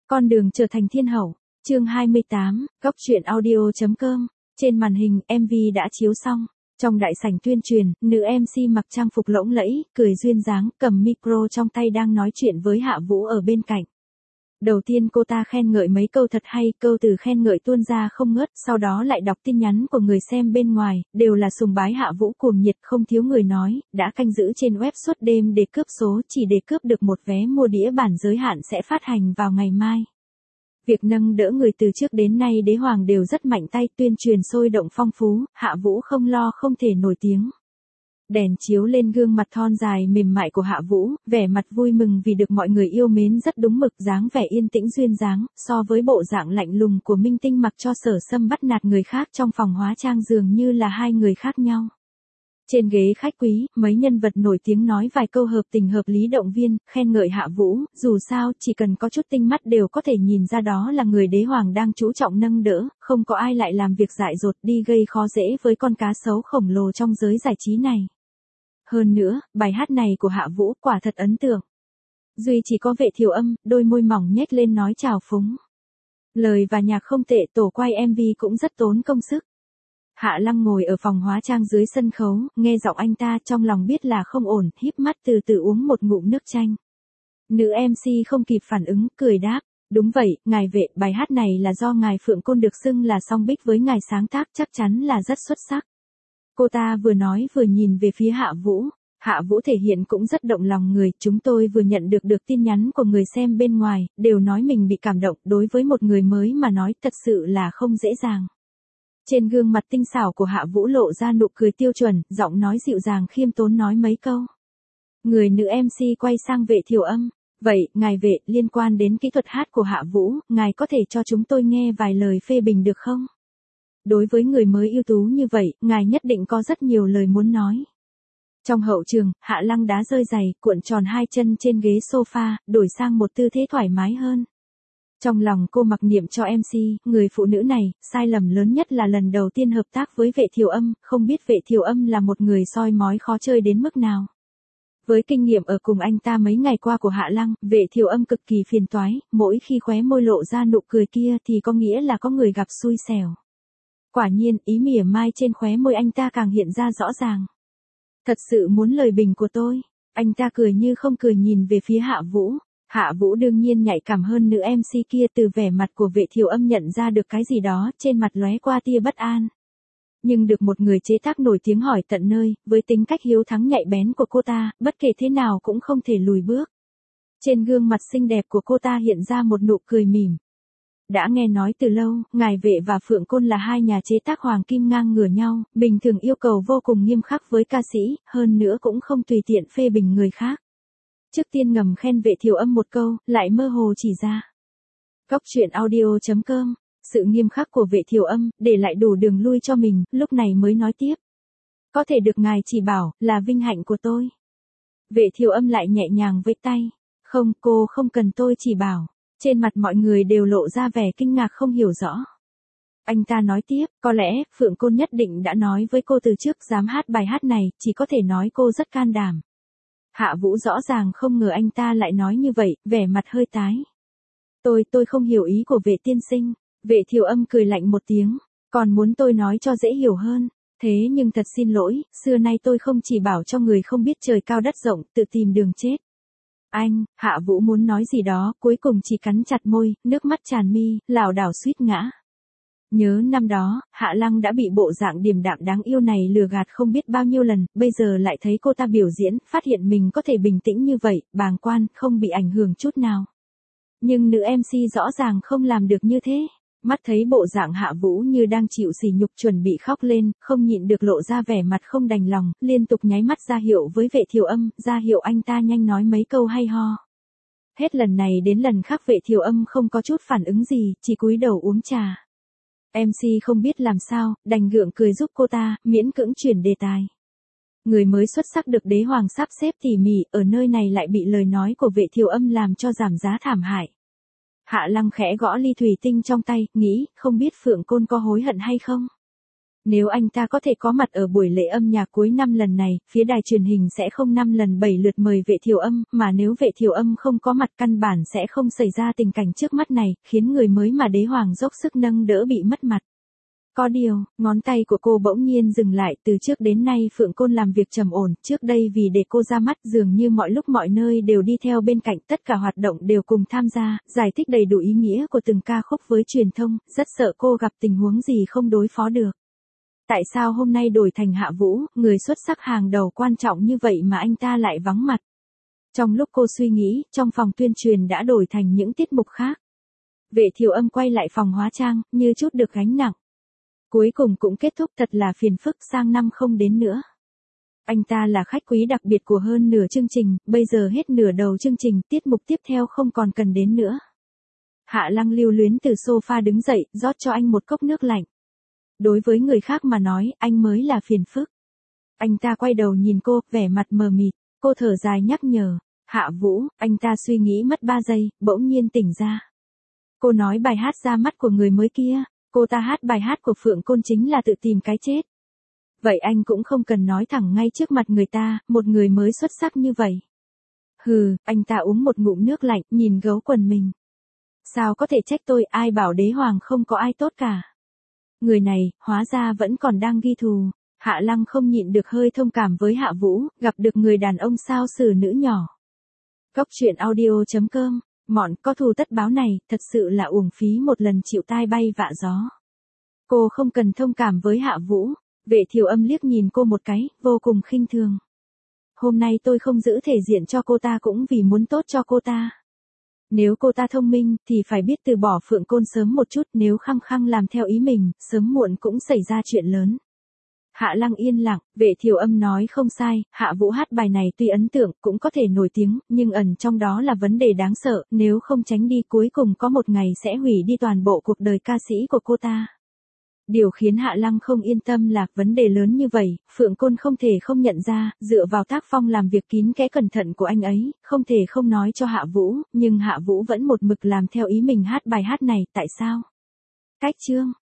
Con đường trở thành thiên hậu, chương 28, góc truyện audio.com, trên màn hình, MV đã chiếu xong. Trong đại sảnh tuyên truyền, nữ MC mặc trang phục lộng lẫy, cười duyên dáng, cầm micro trong tay đang nói chuyện với Hạ Vũ ở bên cạnh. Đầu tiên cô ta khen ngợi mấy câu thật hay, câu từ khen ngợi tuôn ra không ngớt, sau đó lại đọc tin nhắn của người xem bên ngoài, đều là sùng bái Hạ Vũ cuồng nhiệt, không thiếu người nói, đã canh giữ trên web suốt đêm để cướp số, chỉ để cướp được một vé mua đĩa bản giới hạn sẽ phát hành vào ngày mai. Việc nâng đỡ người từ trước đến nay đế hoàng đều rất mạnh tay, tuyên truyền sôi động phong phú, Hạ Vũ không lo không thể nổi tiếng. Đèn chiếu lên gương mặt thon dài mềm mại của Hạ Vũ, vẻ mặt vui mừng vì được mọi người yêu mến rất đúng mực, dáng vẻ yên tĩnh duyên dáng, so với bộ dạng lạnh lùng của minh tinh mặc cho Sở Sâm bắt nạt người khác trong phòng hóa trang dường như là hai người khác nhau. Trên ghế khách quý, mấy nhân vật nổi tiếng nói vài câu hợp tình hợp lý động viên, khen ngợi Hạ Vũ, dù sao, chỉ cần có chút tinh mắt đều có thể nhìn ra đó là người đế hoàng đang chú trọng nâng đỡ, không có ai lại làm việc dại dột đi gây khó dễ với con cá sấu khổng lồ trong giới giải trí này. Hơn nữa, bài hát này của Hạ Vũ quả thật ấn tượng. Duy chỉ có Vệ Thiều Âm, đôi môi mỏng nhếch lên nói chào phúng. Lời và nhạc không tệ, tổ quay MV cũng rất tốn công sức. Hạ Lăng ngồi ở phòng hóa trang dưới sân khấu, nghe giọng anh ta trong lòng biết là không ổn, híp mắt từ từ uống một ngụm nước chanh. Nữ MC không kịp phản ứng, cười đáp. Đúng vậy, ngài Vệ, bài hát này là do ngài Phượng Côn được xưng là song bích với ngài sáng tác, chắc chắn là rất xuất sắc. Cô ta vừa nói vừa nhìn về phía Hạ Vũ. Hạ Vũ thể hiện cũng rất động lòng người, chúng tôi vừa nhận được tin nhắn của người xem bên ngoài, đều nói mình bị cảm động, đối với một người mới mà nói thật sự là không dễ dàng. Trên gương mặt tinh xảo của Hạ Vũ lộ ra nụ cười tiêu chuẩn, giọng nói dịu dàng khiêm tốn nói mấy câu. Người nữ MC quay sang Vệ Thiều Âm. Vậy, ngài Vệ, liên quan đến kỹ thuật hát của Hạ Vũ, ngài có thể cho chúng tôi nghe vài lời phê bình được không? Đối với người mới ưu tú như vậy, ngài nhất định có rất nhiều lời muốn nói. Trong hậu trường, Hạ Lăng đá rơi giày, cuộn tròn hai chân trên ghế sofa, đổi sang một tư thế thoải mái hơn. Trong lòng cô mặc niệm cho MC, người phụ nữ này, sai lầm lớn nhất là lần đầu tiên hợp tác với Vệ Thiều Âm, không biết Vệ Thiều Âm là một người soi mói khó chơi đến mức nào. Với kinh nghiệm ở cùng anh ta mấy ngày qua của Hạ Lăng, Vệ Thiều Âm cực kỳ phiền toái, mỗi khi khóe môi lộ ra nụ cười kia thì có nghĩa là có người gặp xui xẻo. Quả nhiên, ý mỉa mai trên khóe môi anh ta càng hiện ra rõ ràng. Thật sự muốn lời bình của tôi. Anh ta cười như không cười nhìn về phía Hạ Vũ. Hạ Vũ đương nhiên nhạy cảm hơn nữ MC kia, từ vẻ mặt của Vệ Thiều Âm nhận ra được cái gì đó, trên mặt lóe qua tia bất an. Nhưng được một người chế tác nổi tiếng hỏi tận nơi, với tính cách hiếu thắng nhạy bén của cô ta, bất kể thế nào cũng không thể lùi bước. Trên gương mặt xinh đẹp của cô ta hiện ra một nụ cười mỉm. Đã nghe nói từ lâu, ngài Vệ và Phượng Côn là hai nhà chế tác hoàng kim ngang ngửa nhau, bình thường yêu cầu vô cùng nghiêm khắc với ca sĩ, hơn nữa cũng không tùy tiện phê bình người khác. Trước tiên ngầm khen Vệ Thiều Âm một câu, lại mơ hồ chỉ ra. Góc truyện audio.com, sự nghiêm khắc của Vệ Thiều Âm, để lại đủ đường lui cho mình, lúc này mới nói tiếp. Có thể được ngài chỉ bảo, là vinh hạnh của tôi. Vệ Thiều Âm lại nhẹ nhàng vẫy tay. Không, cô không cần tôi chỉ bảo. Trên mặt mọi người đều lộ ra vẻ kinh ngạc không hiểu rõ. Anh ta nói tiếp, có lẽ, Phượng Côn nhất định đã nói với cô từ trước dám hát bài hát này, chỉ có thể nói cô rất can đảm. Hạ Vũ rõ ràng không ngờ anh ta lại nói như vậy, vẻ mặt hơi tái. Tôi không hiểu ý của Vệ tiên sinh. Vệ Thiều Âm cười lạnh một tiếng, còn muốn tôi nói cho dễ hiểu hơn. Thế nhưng thật xin lỗi, xưa nay tôi không chỉ bảo cho người không biết trời cao đất rộng, tự tìm đường chết. Anh, Hạ Vũ muốn nói gì đó, cuối cùng chỉ cắn chặt môi, nước mắt tràn mi, lảo đảo suýt ngã. Nhớ năm đó, Hạ Lăng đã bị bộ dạng điềm đạm đáng yêu này lừa gạt không biết bao nhiêu lần, bây giờ lại thấy cô ta biểu diễn, phát hiện mình có thể bình tĩnh như vậy, bàng quan, không bị ảnh hưởng chút nào. Nhưng nữ MC rõ ràng không làm được như thế. Mắt thấy bộ dạng Hạ Vũ như đang chịu sỉ nhục chuẩn bị khóc lên, không nhịn được lộ ra vẻ mặt không đành lòng, liên tục nháy mắt ra hiệu với Vệ Thiều Âm, ra hiệu anh ta nhanh nói mấy câu hay ho. Hết lần này đến lần khác Vệ Thiều Âm không có chút phản ứng gì, chỉ cúi đầu uống trà. MC không biết làm sao, đành gượng cười giúp cô ta, miễn cưỡng chuyển đề tài. Người mới xuất sắc được đế hoàng sắp xếp tỉ mỉ, ở nơi này lại bị lời nói của Vệ Thiều Âm làm cho giảm giá thảm hại. Hạ Lăng khẽ gõ ly thủy tinh trong tay, nghĩ, không biết Phượng Côn có hối hận hay không? Nếu anh ta có thể có mặt ở buổi lễ âm nhạc cuối năm lần này, phía đài truyền hình sẽ không 5 lần 7 lượt mời Vệ Thiều Âm, mà nếu Vệ Thiều Âm không có mặt căn bản sẽ không xảy ra tình cảnh trước mắt này, khiến người mới mà đế hoàng dốc sức nâng đỡ bị mất mặt. Có điều, ngón tay của cô bỗng nhiên dừng lại, từ trước đến nay Phượng Côn làm việc trầm ổn, trước đây vì để cô ra mắt dường như mọi lúc mọi nơi đều đi theo bên cạnh, tất cả hoạt động đều cùng tham gia, giải thích đầy đủ ý nghĩa của từng ca khúc với truyền thông, rất sợ cô gặp tình huống gì không đối phó được. Tại sao hôm nay đổi thành Hạ Vũ, người xuất sắc hàng đầu quan trọng như vậy mà anh ta lại vắng mặt? Trong lúc cô suy nghĩ, trong phòng tuyên truyền đã đổi thành những tiết mục khác. Vệ Thiều Âm quay lại phòng hóa trang, như chút được gánh nặng. Cuối cùng cũng kết thúc, thật là phiền phức, sang năm không đến nữa. Anh ta là khách quý đặc biệt của hơn nửa chương trình, bây giờ hết nửa đầu chương trình, tiết mục tiếp theo không còn cần đến nữa. Hạ Lăng lưu luyến từ sofa đứng dậy, rót cho anh một cốc nước lạnh. Đối với người khác mà nói, anh mới là phiền phức. Anh ta quay đầu nhìn cô, vẻ mặt mờ mịt, cô thở dài nhắc nhở. Hạ Vũ, anh ta suy nghĩ mất 3 giây, bỗng nhiên tỉnh ra. Cô nói bài hát ra mắt của người mới kia, cô ta hát bài hát của Phượng Côn chính là tự tìm cái chết. Vậy anh cũng không cần nói thẳng ngay trước mặt người ta, một người mới xuất sắc như vậy. Hừ, anh ta uống một ngụm nước lạnh, nhìn gấu quần mình. Sao có thể trách tôi, ai bảo đế hoàng không có ai tốt cả. Người này, hóa ra vẫn còn đang ghi thù. Hạ Lăng không nhịn được hơi thông cảm với Hạ Vũ, gặp được người đàn ông sao xử nữ nhỏ. Cóc truyện audio.com, mọn có thù tất báo này, thật sự là uổng phí một lần chịu tai bay vạ gió. Cô không cần thông cảm với Hạ Vũ. Vệ Thiều Âm liếc nhìn cô một cái, vô cùng khinh thường. Hôm nay tôi không giữ thể diện cho cô ta cũng vì muốn tốt cho cô ta. Nếu cô ta thông minh, thì phải biết từ bỏ Phượng Côn sớm một chút, nếu khăng khăng làm theo ý mình, sớm muộn cũng xảy ra chuyện lớn. Hạ Lăng yên lặng, Vệ Thiều Âm nói không sai, Hạ Vũ hát bài này tuy ấn tượng, cũng có thể nổi tiếng, nhưng ẩn trong đó là vấn đề đáng sợ, nếu không tránh đi cuối cùng có một ngày sẽ hủy đi toàn bộ cuộc đời ca sĩ của cô ta. Điều khiến Hạ Lăng không yên tâm là vấn đề lớn như vậy, Phượng Côn không thể không nhận ra, dựa vào tác phong làm việc kín kẽ cẩn thận của anh ấy, không thể không nói cho Hạ Vũ, nhưng Hạ Vũ vẫn một mực làm theo ý mình hát bài hát này, tại sao? Cách chương